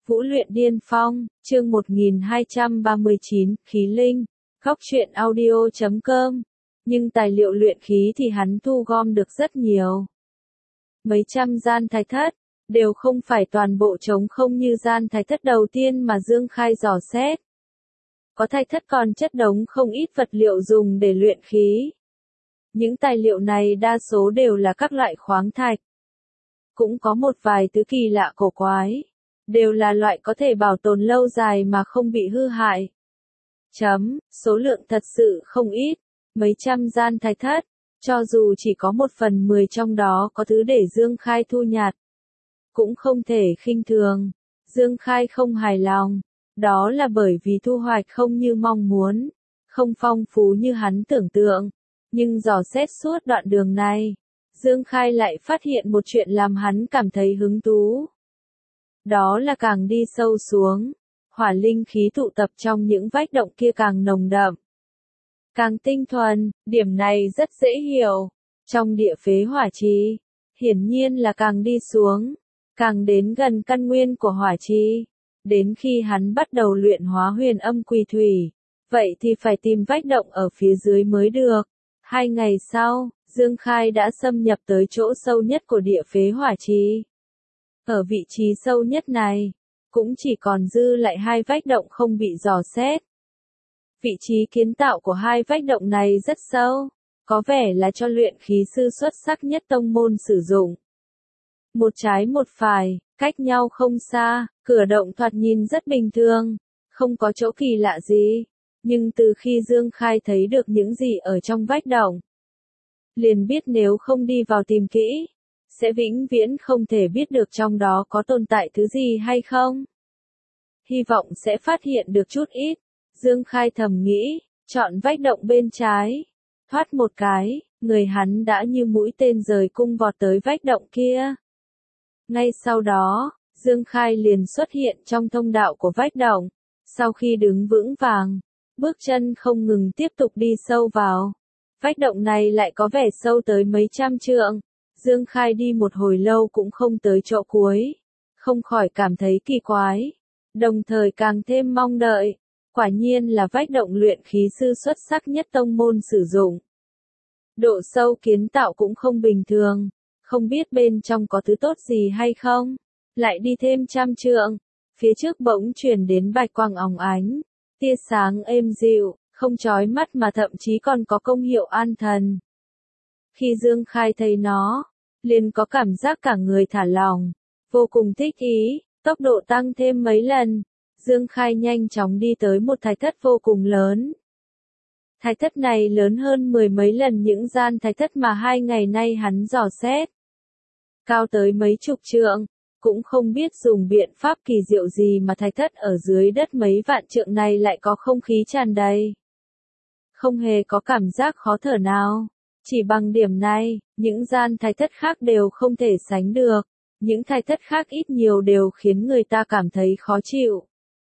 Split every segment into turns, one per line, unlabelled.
Vũ luyện điên phong, chương 1239, khí linh, góc truyện audio.com. Nhưng tài liệu luyện khí thì hắn thu gom được rất nhiều. Mấy trăm gian thái thất, đều không phải toàn bộ trống không như gian thái thất đầu tiên mà Dương Khai dò xét. Có thái thất còn chất đống không ít vật liệu dùng để luyện khí. Những tài liệu này đa số đều là các loại khoáng thạch. Cũng có một vài thứ kỳ lạ cổ quái. Đều là loại có thể bảo tồn lâu dài mà không bị hư hại. Số lượng thật sự không ít, mấy trăm gian thái thất, cho dù chỉ có 1/10 trong đó có thứ để Dương Khai thu nhặt. Cũng không thể khinh thường, Dương Khai không hài lòng, đó là bởi vì thu hoạch không như mong muốn, không phong phú như hắn tưởng tượng, nhưng dò xét suốt đoạn đường này, Dương Khai lại phát hiện một chuyện làm hắn cảm thấy hứng thú. Đó là càng đi sâu xuống, hỏa linh khí tụ tập trong những vách động kia càng nồng đậm, càng tinh thuần, điểm này rất dễ hiểu. Trong địa phế hỏa chi, hiển nhiên là càng đi xuống, càng đến gần căn nguyên của hỏa chi. Đến khi hắn bắt đầu luyện hóa huyền âm quỷ thủy, vậy thì phải tìm vách động ở phía dưới mới được. 2 ngày sau, Dương Khai đã xâm nhập tới chỗ sâu nhất của địa phế hỏa chi. Ở vị trí sâu nhất này, cũng chỉ còn dư lại 2 vách động không bị dò xét. Vị trí kiến tạo của 2 vách động này rất sâu, có vẻ là cho luyện khí sư xuất sắc nhất tông môn sử dụng. Một trái một phải, cách nhau không xa, cửa động thoạt nhìn rất bình thường, không có chỗ kỳ lạ gì. Nhưng từ khi Dương Khai thấy được những gì ở trong vách động, liền biết nếu không đi vào tìm kỹ, sẽ vĩnh viễn không thể biết được trong đó có tồn tại thứ gì hay không. Hy vọng sẽ phát hiện được chút ít, Dương Khai thầm nghĩ, chọn vách động bên trái. Thoát một cái, người hắn đã như mũi tên rời cung vọt tới vách động kia. Ngay sau đó, Dương Khai liền xuất hiện trong thông đạo của vách động. Sau khi đứng vững vàng, bước chân không ngừng tiếp tục đi sâu vào. Vách động này lại có vẻ sâu tới mấy trăm trượng. Dương Khai đi một hồi lâu cũng không tới chỗ cuối. Không khỏi cảm thấy kỳ quái. Đồng thời càng thêm mong đợi. Quả nhiên là vách động luyện khí sư xuất sắc nhất tông môn sử dụng. Độ sâu kiến tạo cũng không bình thường. Không biết bên trong có thứ tốt gì hay không. Lại đi thêm trăm trượng. Phía trước bỗng truyền đến bạch quang óng ánh. Tia sáng êm dịu, không chói mắt mà thậm chí còn có công hiệu an thần. Khi Dương Khai thấy nó, liền có cảm giác cả người thả lỏng, vô cùng thích ý, tốc độ tăng thêm mấy lần. Dương Khai nhanh chóng đi tới một thái thất vô cùng lớn. Thái thất này lớn hơn 10 mấy lần những gian thái thất mà 2 ngày nay hắn dò xét. Cao tới mấy chục trượng, cũng không biết dùng biện pháp kỳ diệu gì mà thái thất ở dưới đất mấy vạn trượng này lại có không khí tràn đầy. Không hề có cảm giác khó thở nào. Chỉ bằng điểm này, những gian thái thất khác đều không thể sánh được. Những thái thất khác ít nhiều đều khiến người ta cảm thấy khó chịu.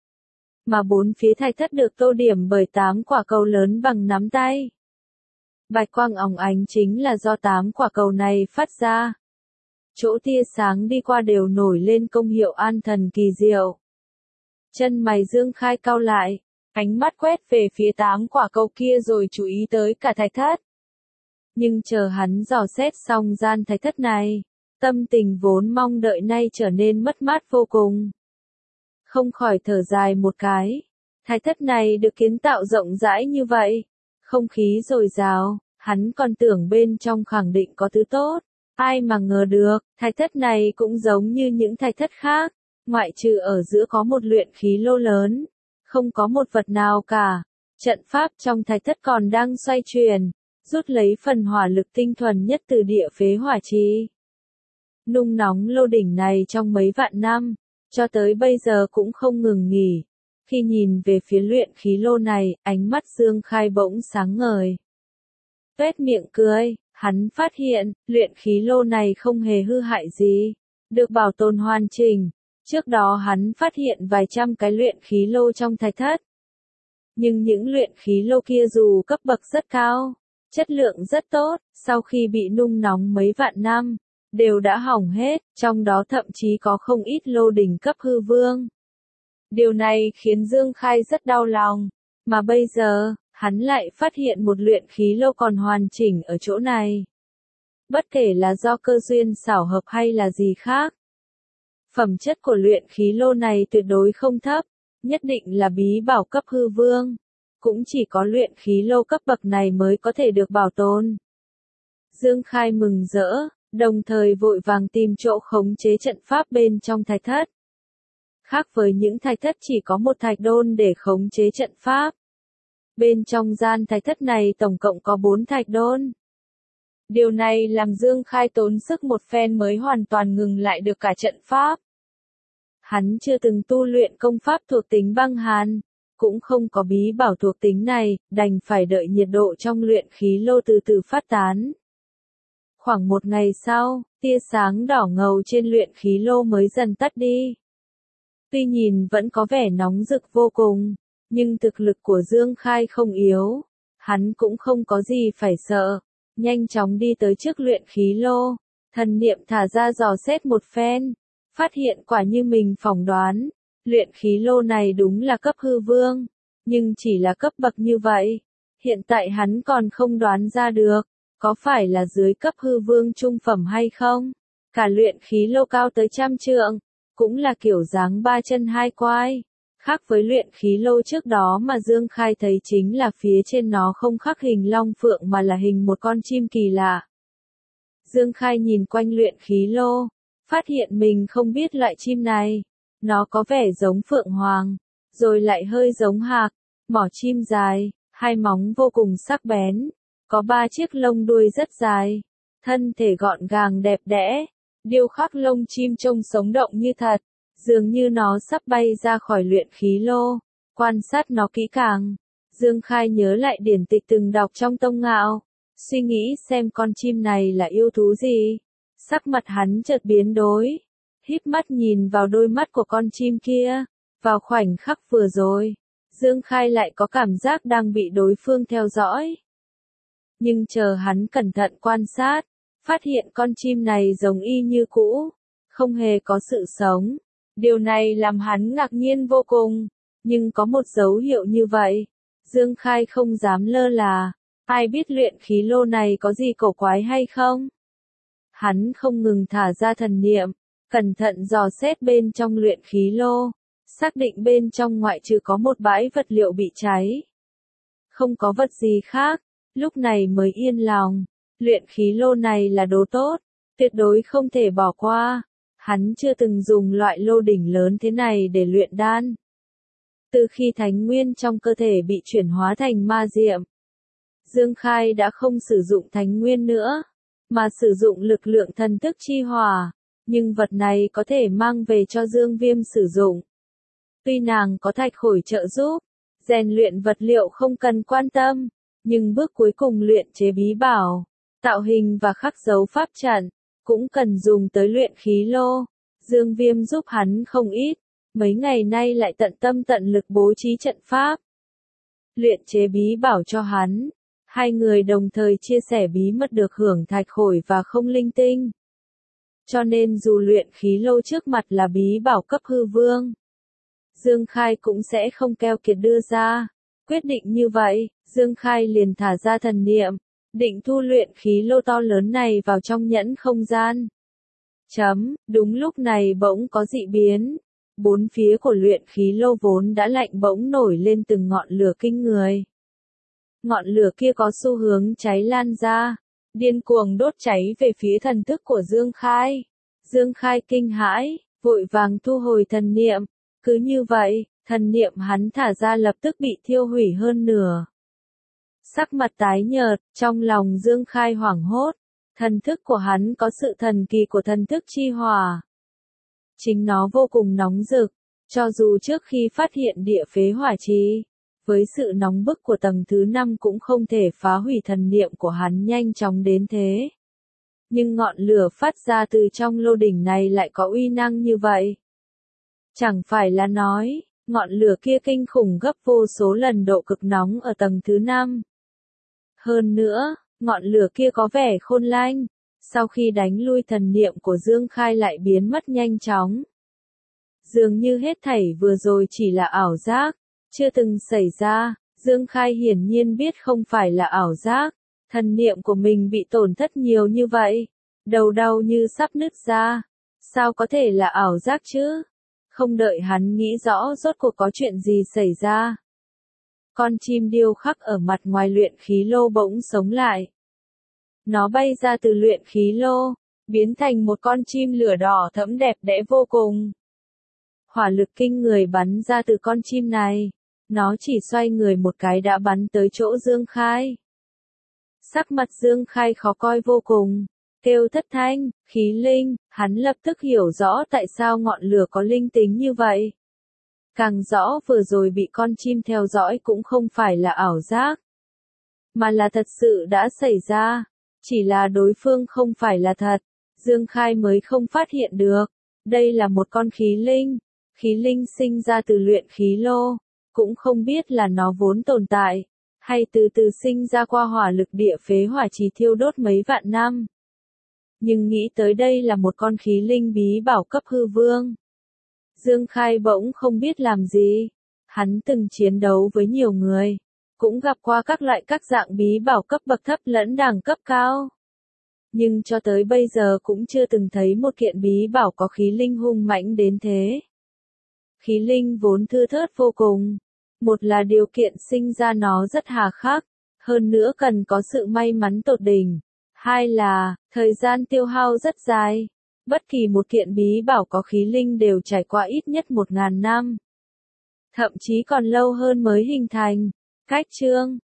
Mà 4 phía thái thất được tô điểm bởi 8 quả cầu lớn bằng nắm tay. Bạch quang óng ánh chính là do 8 quả cầu này phát ra. Chỗ tia sáng đi qua đều nổi lên công hiệu an thần kỳ diệu. Chân mày Dương Khai cau lại, ánh mắt quét về phía 8 quả cầu kia rồi chú ý tới cả thái thất. Nhưng chờ hắn dò xét xong gian thái thất này, tâm tình vốn mong đợi nay trở nên mất mát vô cùng. Không khỏi thở dài một cái, thái thất này được kiến tạo rộng rãi như vậy, không khí dồi dào, hắn còn tưởng bên trong khẳng định có thứ tốt. Ai mà ngờ được, thái thất này cũng giống như những thái thất khác, ngoại trừ ở giữa có một luyện khí lô lớn, không có một vật nào cả. Trận pháp trong thái thất còn đang xoay chuyển, rút lấy phần hỏa lực tinh thuần nhất từ địa phế hỏa chi. Nung nóng lô đỉnh này trong mấy vạn năm, cho tới bây giờ cũng không ngừng nghỉ. Khi nhìn về phía luyện khí lô này, ánh mắt Dương Khai bỗng sáng ngời. Tuét miệng cười. Hắn phát hiện, luyện khí lô này không hề hư hại gì, được bảo tồn hoàn chỉnh. Trước đó hắn phát hiện vài trăm cái luyện khí lô trong thái thất. Nhưng những luyện khí lô kia dù cấp bậc rất cao, chất lượng rất tốt, sau khi bị nung nóng mấy vạn năm, đều đã hỏng hết, trong đó thậm chí có không ít lô đỉnh cấp hư vương. Điều này khiến Dương Khai rất đau lòng, mà bây giờ, hắn lại phát hiện một luyện khí lô còn hoàn chỉnh ở chỗ này. Bất kể là do cơ duyên xảo hợp hay là gì khác. Phẩm chất của luyện khí lô này tuyệt đối không thấp, nhất định là bí bảo cấp hư vương. Cũng chỉ có luyện khí lô cấp bậc này mới có thể được bảo tồn. Dương Khai mừng rỡ, đồng thời vội vàng tìm chỗ khống chế trận pháp bên trong thạch thất. Khác với những thạch thất chỉ có một thạch đôn để khống chế trận pháp. Bên trong gian thạch thất này tổng cộng có 4 thạch đôn. Điều này làm Dương Khai tốn sức một phen mới hoàn toàn ngừng lại được cả trận pháp. Hắn chưa từng tu luyện công pháp thuộc tính băng hàn, cũng không có bí bảo thuộc tính này, đành phải đợi nhiệt độ trong luyện khí lô từ từ phát tán. Khoảng một ngày sau, tia sáng đỏ ngầu trên luyện khí lô mới dần tắt đi. Tuy nhìn vẫn có vẻ nóng rực vô cùng, nhưng thực lực của Dương Khai không yếu. Hắn cũng không có gì phải sợ. Nhanh chóng đi tới trước luyện khí lô. Thần niệm thả ra dò xét một phen. Phát hiện quả như mình phỏng đoán. Luyện khí lô này đúng là cấp hư vương. Nhưng chỉ là cấp bậc như vậy. Hiện tại hắn còn không đoán ra được. Có phải là dưới cấp hư vương trung phẩm hay không? Cả luyện khí lô cao tới 100 trượng. Cũng là kiểu dáng 3 chân 2 quai. Khác với luyện khí lô trước đó mà Dương Khai thấy chính là phía trên nó không khắc hình long phượng mà là hình một con chim kỳ lạ. Dương Khai nhìn quanh luyện khí lô, phát hiện mình không biết loại chim này. Nó có vẻ giống phượng hoàng, rồi lại hơi giống hạc, mỏ chim dài, hai móng vô cùng sắc bén, có 3 chiếc lông đuôi rất dài, thân thể gọn gàng đẹp đẽ, điêu khắc lông chim trông sống động như thật. Dường như nó sắp bay ra khỏi luyện khí lô, quan sát nó kỹ càng. Dương Khai nhớ lại điển tịch từng đọc trong Tông Ngạo, suy nghĩ xem con chim này là yêu thú gì. Sắc mặt hắn chợt biến đổi, híp mắt nhìn vào đôi mắt của con chim kia. Vào khoảnh khắc vừa rồi, Dương Khai lại có cảm giác đang bị đối phương theo dõi. Nhưng chờ hắn cẩn thận quan sát, phát hiện con chim này giống y như cũ, không hề có sự sống. Điều này làm hắn ngạc nhiên vô cùng, nhưng có một dấu hiệu như vậy. Dương Khai không dám lơ là, ai biết luyện khí lô này có gì cổ quái hay không? Hắn không ngừng thả ra thần niệm, cẩn thận dò xét bên trong luyện khí lô, xác định bên trong ngoại trừ có một bãi vật liệu bị cháy. Không có vật gì khác, lúc này mới yên lòng, luyện khí lô này là đồ tốt, tuyệt đối không thể bỏ qua. Hắn chưa từng dùng loại lô đỉnh lớn thế này để luyện đan. Từ khi thánh nguyên trong cơ thể bị chuyển hóa thành ma diệm, Dương Khai đã không sử dụng thánh nguyên nữa, mà sử dụng lực lượng thần thức chi hỏa, nhưng vật này có thể mang về cho Dương Viêm sử dụng. Tuy nàng có thạch khổi trợ giúp, rèn luyện vật liệu không cần quan tâm, nhưng bước cuối cùng luyện chế bí bảo, tạo hình và khắc dấu pháp trận, cũng cần dùng tới luyện khí lô. Dương Viêm giúp hắn không ít, mấy ngày nay lại tận tâm tận lực bố trí trận pháp. Luyện chế bí bảo cho hắn, hai người đồng thời chia sẻ bí mật được hưởng thạch khổi và không linh tinh. Cho nên dù luyện khí lô trước mặt là bí bảo cấp hư vương, Dương Khai cũng sẽ không keo kiệt đưa ra. Quyết định như vậy, Dương Khai liền thả ra thần niệm, định thu luyện khí lô to lớn này vào trong nhẫn không gian. Đúng lúc này bỗng có dị biến. Bốn phía của luyện khí lô vốn đã lạnh bỗng nổi lên từng ngọn lửa kinh người. Ngọn lửa kia có xu hướng cháy lan ra, điên cuồng đốt cháy về phía thần thức của Dương Khai. Dương Khai kinh hãi, vội vàng thu hồi thần niệm. Cứ như vậy, thần niệm hắn thả ra lập tức bị thiêu hủy hơn nửa. Sắc mặt tái nhợt, trong lòng Dương Khai hoảng hốt. Thần thức của hắn có sự thần kỳ của thần thức chi hỏa. Chính nó vô cùng nóng rực, cho dù trước khi phát hiện địa phế hỏa trì, với sự nóng bức của tầng thứ 5 cũng không thể phá hủy thần niệm của hắn nhanh chóng đến thế. Nhưng ngọn lửa phát ra từ trong lô đỉnh này lại có uy năng như vậy. Chẳng phải là nói, ngọn lửa kia kinh khủng gấp vô số lần độ cực nóng ở tầng thứ 5. Hơn nữa, ngọn lửa kia có vẻ khôn lanh, sau khi đánh lui thần niệm của Dương Khai lại biến mất nhanh chóng. Dường như hết thảy vừa rồi chỉ là ảo giác, chưa từng xảy ra. Dương Khai hiển nhiên biết không phải là ảo giác, thần niệm của mình bị tổn thất nhiều như vậy, đầu đau như sắp nứt ra, sao có thể là ảo giác chứ? Không đợi hắn nghĩ rõ rốt cuộc có chuyện gì xảy ra. Con chim điêu khắc ở mặt ngoài luyện khí lô bỗng sống lại. Nó bay ra từ luyện khí lô, biến thành một con chim lửa đỏ thẫm đẹp đẽ vô cùng. Hỏa lực kinh người bắn ra từ con chim này. Nó chỉ xoay người một cái đã bắn tới chỗ Dương Khai. Sắc mặt Dương Khai khó coi vô cùng, kêu thất thanh, khí linh, hắn lập tức hiểu rõ tại sao ngọn lửa có linh tính như vậy. Càng rõ vừa rồi bị con chim theo dõi cũng không phải là ảo giác, mà là thật sự đã xảy ra, chỉ là đối phương không phải là thật, Dương Khai mới không phát hiện được. Đây là một con khí linh sinh ra từ luyện khí lô. Cũng không biết là nó vốn tồn tại, hay từ từ sinh ra qua hỏa lực địa phế hỏa trì thiêu đốt mấy vạn năm. Nhưng nghĩ tới đây là một con khí linh bí bảo cấp hư vương. Dương Khai bỗng không biết làm gì. Hắn từng chiến đấu với nhiều người, cũng gặp qua các dạng bí bảo cấp bậc thấp lẫn đẳng cấp cao. Nhưng cho tới bây giờ cũng chưa từng thấy một kiện bí bảo có khí linh hung mãnh đến thế. Khí linh vốn thưa thớt vô cùng. Một là điều kiện sinh ra nó rất hà khắc, hơn nữa cần có sự may mắn tột đỉnh. Hai là, thời gian tiêu hao rất dài. Bất kỳ một kiện bí bảo có khí linh đều trải qua ít nhất 1000 năm. Thậm chí còn lâu hơn mới hình thành. Cách chương